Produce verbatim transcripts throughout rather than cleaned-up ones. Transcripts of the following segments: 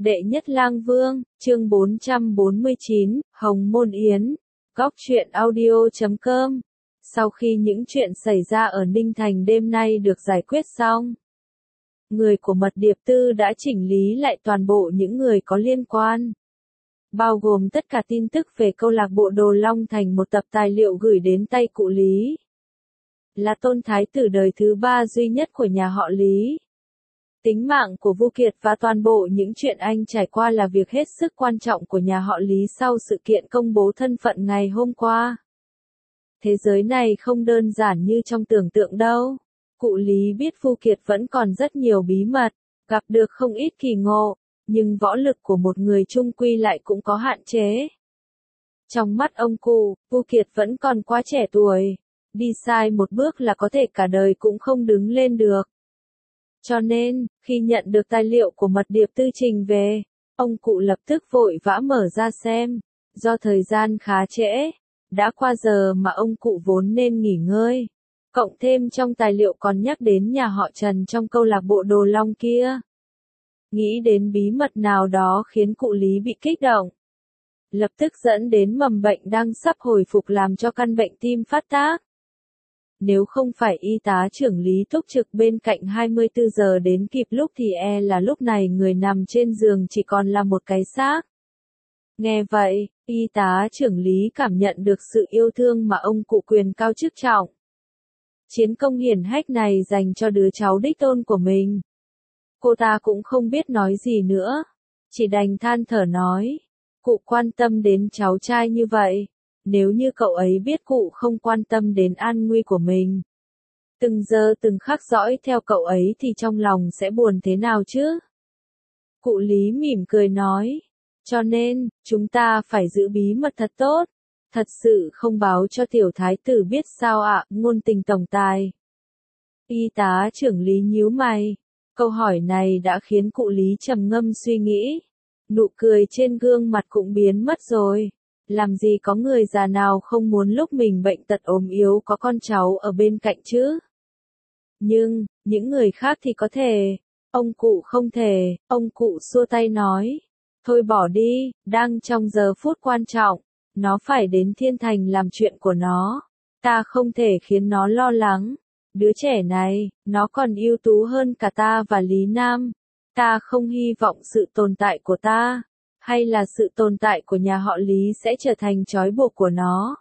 Đệ nhất lang vương, chương bốn trăm bốn mươi chín, Hồng Môn Yến, góc truyện audio chấm com. Sau khi những chuyện xảy ra ở Ninh Thành đêm nay được giải quyết xong, người của Mật Điệp Tư đã chỉnh lý lại toàn bộ những người có liên quan, bao gồm tất cả tin tức về câu lạc bộ Đồ Long thành một tập tài liệu gửi đến tay cụ Lý. Là tôn thái tử đời thứ ba duy nhất của nhà họ Lý. Tính mạng của Vu Kiệt và toàn bộ những chuyện anh trải qua là việc hết sức quan trọng của nhà họ Lý sau sự kiện công bố thân phận ngày hôm qua. Thế giới này không đơn giản như trong tưởng tượng đâu. Cụ Lý biết Vu Kiệt vẫn còn rất nhiều bí mật, gặp được không ít kỳ ngộ, nhưng võ lực của một người chung quy lại cũng có hạn chế. Trong mắt ông cụ, Vu Kiệt vẫn còn quá trẻ tuổi, đi sai một bước là có thể cả đời cũng không đứng lên được. Cho nên, khi nhận được tài liệu của Mật Điệp Tư trình về, ông cụ lập tức vội vã mở ra xem. Do thời gian khá trễ, đã qua giờ mà ông cụ vốn nên nghỉ ngơi. Cộng thêm trong tài liệu còn nhắc đến nhà họ Trần trong câu lạc bộ Đồ Long kia. Nghĩ đến bí mật nào đó khiến cụ Lý bị kích động. Lập tức dẫn đến mầm bệnh đang sắp hồi phục làm cho căn bệnh tim phát tác. Nếu không phải y tá trưởng Lý túc trực bên cạnh hai mươi tư giờ đến kịp lúc thì e là lúc này người nằm trên giường chỉ còn là một cái xác. Nghe vậy, y tá trưởng Lý cảm nhận được sự yêu thương mà ông cụ quyền cao chức trọng. Chiến công hiển hách này dành cho đứa cháu đích tôn của mình. Cô ta cũng không biết nói gì nữa, chỉ đành than thở nói, cụ quan tâm đến cháu trai như vậy. Nếu như cậu ấy biết cụ không quan tâm đến an nguy của mình, từng giờ từng khắc dõi theo cậu ấy thì trong lòng sẽ buồn thế nào chứ? Cụ Lý mỉm cười nói, cho nên, chúng ta phải giữ bí mật thật tốt, thật sự không báo cho tiểu thái tử biết sao ạ, ngôn tình tổng tài. Y tá trưởng Lý nhíu mày, câu hỏi này đã khiến cụ Lý trầm ngâm suy nghĩ, nụ cười trên gương mặt cũng biến mất rồi. Làm gì có người già nào không muốn lúc mình bệnh tật ốm yếu có con cháu ở bên cạnh chứ? Nhưng, những người khác thì có thể, ông cụ không thể, ông cụ xua tay nói. Thôi bỏ đi, đang trong giờ phút quan trọng, nó phải đến Thiên Thành làm chuyện của nó. Ta không thể khiến nó lo lắng. Đứa trẻ này, nó còn ưu tú hơn cả ta và Lý Nam. Ta không hy vọng sự tồn tại của ta, hay là sự tồn tại của nhà họ Lý sẽ trở thành trói buộc của nó.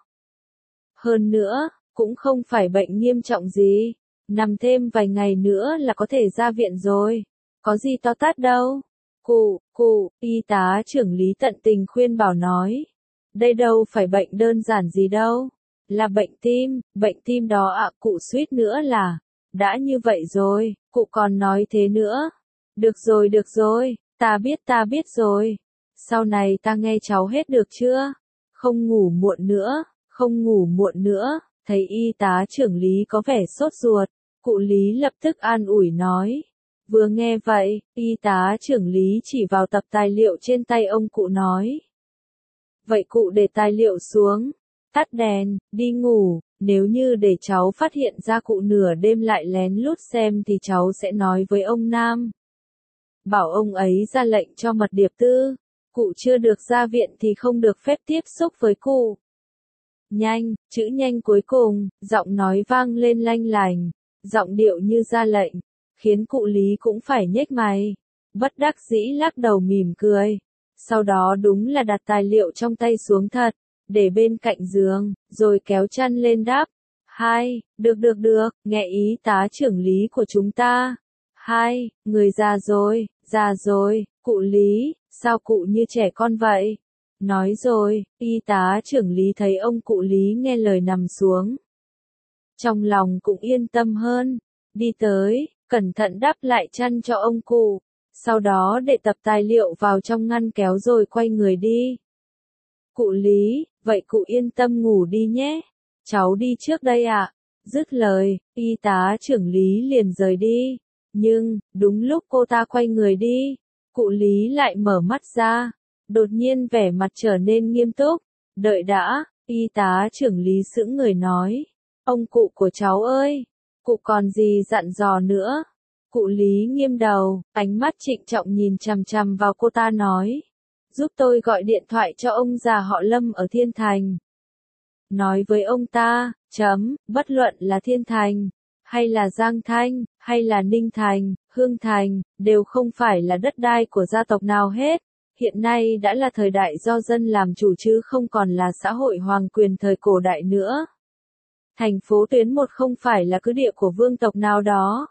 Hơn nữa, cũng không phải bệnh nghiêm trọng gì, nằm thêm vài ngày nữa là có thể ra viện rồi, có gì to tát đâu. Cụ, cụ, y tá trưởng Lý tận tình khuyên bảo nói, đây đâu phải bệnh đơn giản gì đâu, là bệnh tim, bệnh tim đó ạ. Cụ suýt nữa là, đã như vậy rồi, cụ còn nói thế nữa. Được rồi được rồi, ta biết ta biết rồi. Sau này ta nghe cháu hết được chưa? Không ngủ muộn nữa, không ngủ muộn nữa. Thấy y tá trưởng Lý có vẻ sốt ruột, cụ Lý lập tức an ủi nói. Vừa nghe vậy, y tá trưởng Lý chỉ vào tập tài liệu trên tay ông cụ nói. Vậy cụ để tài liệu xuống, tắt đèn, đi ngủ, nếu như để cháu phát hiện ra cụ nửa đêm lại lén lút xem thì cháu sẽ nói với ông Nam. Bảo ông ấy ra lệnh cho Mật Điệp Tư. Cụ chưa được ra viện thì không được phép tiếp xúc với cụ. Nhanh, chữ nhanh cuối cùng, giọng nói vang lên lanh lành, giọng điệu như ra lệnh, khiến cụ Lý cũng phải nhếch mày, bất đắc dĩ lắc đầu mỉm cười. Sau đó đúng là đặt tài liệu trong tay xuống thật, để bên cạnh giường, rồi kéo chăn lên đắp. Hai, được được được, nghe ý tá trưởng Lý của chúng ta. Hai, người già rồi, già rồi, cụ Lý. Sao cụ như trẻ con vậy? Nói rồi, y tá trưởng Lý thấy ông cụ Lý nghe lời nằm xuống. Trong lòng cũng yên tâm hơn, đi tới, cẩn thận đắp lại chăn cho ông cụ, sau đó để tập tài liệu vào trong ngăn kéo rồi quay người đi. Cụ Lý, vậy cụ yên tâm ngủ đi nhé, cháu đi trước đây ạ. Dứt lời, y tá trưởng Lý liền rời đi, nhưng, đúng lúc cô ta quay người đi, cụ Lý lại mở mắt ra, đột nhiên vẻ mặt trở nên nghiêm túc. Đợi đã, y tá trưởng Lý sững người nói, ông cụ của cháu ơi, cụ còn gì dặn dò nữa? Cụ Lý nghiêm đầu, ánh mắt trịnh trọng nhìn chằm chằm vào cô ta nói. Giúp tôi gọi điện thoại cho ông già họ Lâm ở Thiên Thành. Nói với ông ta, chấm, bất luận là Thiên Thành, hay là Giang Thanh, hay là Ninh Thành, Hương Thành, đều không phải là đất đai của gia tộc nào hết. Hiện nay đã là thời đại do dân làm chủ chứ không còn là xã hội hoàng quyền thời cổ đại nữa. Thành phố Tuyến một không phải là cứ địa của vương tộc nào đó,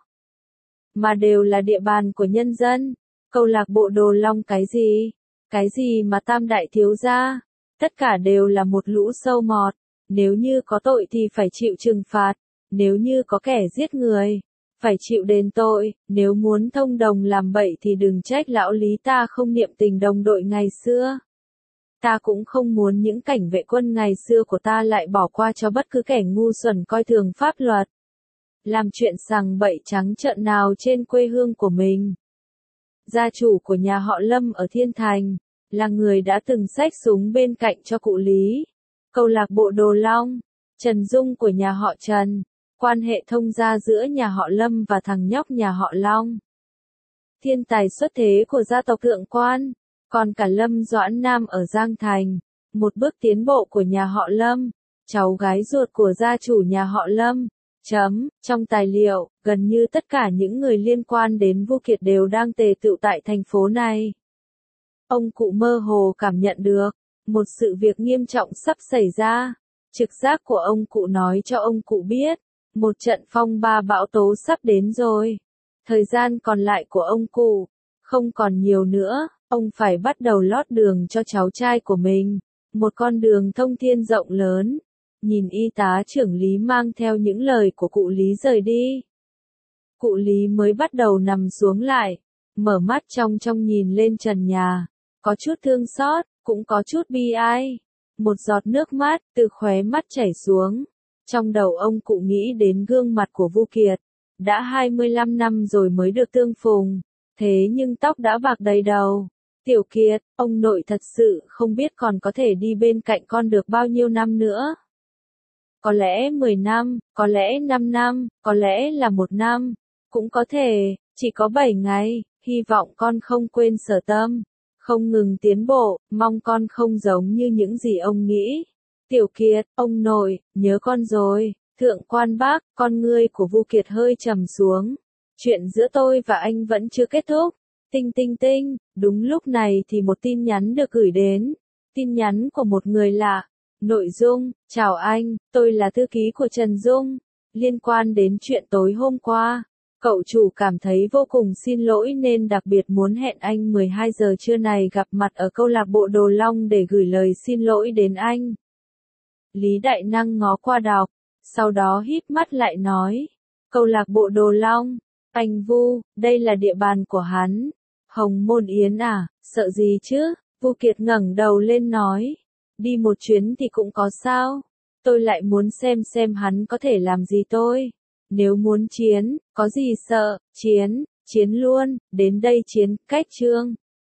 mà đều là địa bàn của nhân dân. Câu lạc bộ Đồ Long cái gì? Cái gì mà tam đại thiếu gia? Tất cả đều là một lũ sâu mọt. Nếu như có tội thì phải chịu trừng phạt. Nếu như có kẻ giết người, phải chịu đền tội. Nếu muốn thông đồng làm bậy thì đừng trách lão Lý ta không niệm tình đồng đội ngày xưa. Ta cũng không muốn những cảnh vệ quân ngày xưa của ta lại bỏ qua cho bất cứ kẻ ngu xuẩn coi thường pháp luật, làm chuyện sằng bậy trắng trợn nào trên quê hương của mình. Gia chủ của nhà họ Lâm ở Thiên Thành, là người đã từng xách súng bên cạnh cho cụ Lý. Câu lạc bộ Đồ Long, Trần Dung của nhà họ Trần, quan hệ thông gia giữa nhà họ Lâm và thằng nhóc nhà họ Long. Thiên tài xuất thế của gia tộc Thượng Quan, còn cả Lâm Doãn Nam ở Giang Thành, một bước tiến bộ của nhà họ Lâm, cháu gái ruột của gia chủ nhà họ Lâm. Chấm, trong tài liệu, gần như tất cả những người liên quan đến Vu Kiệt đều đang tề tựu tại thành phố này. Ông cụ mơ hồ cảm nhận được, một sự việc nghiêm trọng sắp xảy ra. Trực giác của ông cụ nói cho ông cụ biết, một trận phong ba bão tố sắp đến rồi. Thời gian còn lại của ông cụ, không còn nhiều nữa, ông phải bắt đầu lót đường cho cháu trai của mình. Một con đường thông thiên rộng lớn. Nhìn y tá trưởng Lý mang theo những lời của cụ Lý rời đi. Cụ Lý mới bắt đầu nằm xuống lại, mở mắt trong trong nhìn lên trần nhà, có chút thương xót, cũng có chút bi ai. Một giọt nước mắt từ khóe mắt chảy xuống. Trong đầu ông cụ nghĩ đến gương mặt của Vu Kiệt, đã hai mươi lăm năm rồi mới được tương phùng, thế nhưng tóc đã bạc đầy đầu. Tiểu Kiệt, ông nội thật sự không biết còn có thể đi bên cạnh con được bao nhiêu năm nữa. Có lẽ mười năm, có lẽ năm năm, có lẽ là một năm, cũng có thể, chỉ có bảy ngày, hy vọng con không quên Sở Tâm, không ngừng tiến bộ, mong con không giống như những gì ông nghĩ. Tiểu Kiệt, ông nội, nhớ con rồi. Thượng Quan bác, con ngươi của Vu Kiệt hơi trầm xuống. Chuyện giữa tôi và anh vẫn chưa kết thúc. Tinh tinh tinh, đúng lúc này thì một tin nhắn được gửi đến. Tin nhắn của một người lạ. Nội dung, chào anh, tôi là thư ký của Trần Dung. Liên quan đến chuyện tối hôm qua, cậu chủ cảm thấy vô cùng xin lỗi nên đặc biệt muốn hẹn anh mười hai giờ trưa này gặp mặt ở câu lạc bộ Đồ Long để gửi lời xin lỗi đến anh. Lý Đại Năng ngó qua đọc, sau đó híp mắt lại nói, câu lạc bộ Đồ Long, anh Vu, đây là địa bàn của hắn. Hồng Môn Yến à, sợ gì chứ? Vu Kiệt ngẩng đầu lên nói, đi một chuyến thì cũng có sao? Tôi lại muốn xem xem hắn có thể làm gì tôi. Nếu muốn chiến, có gì sợ, chiến, chiến luôn, đến đây chiến, cách chương.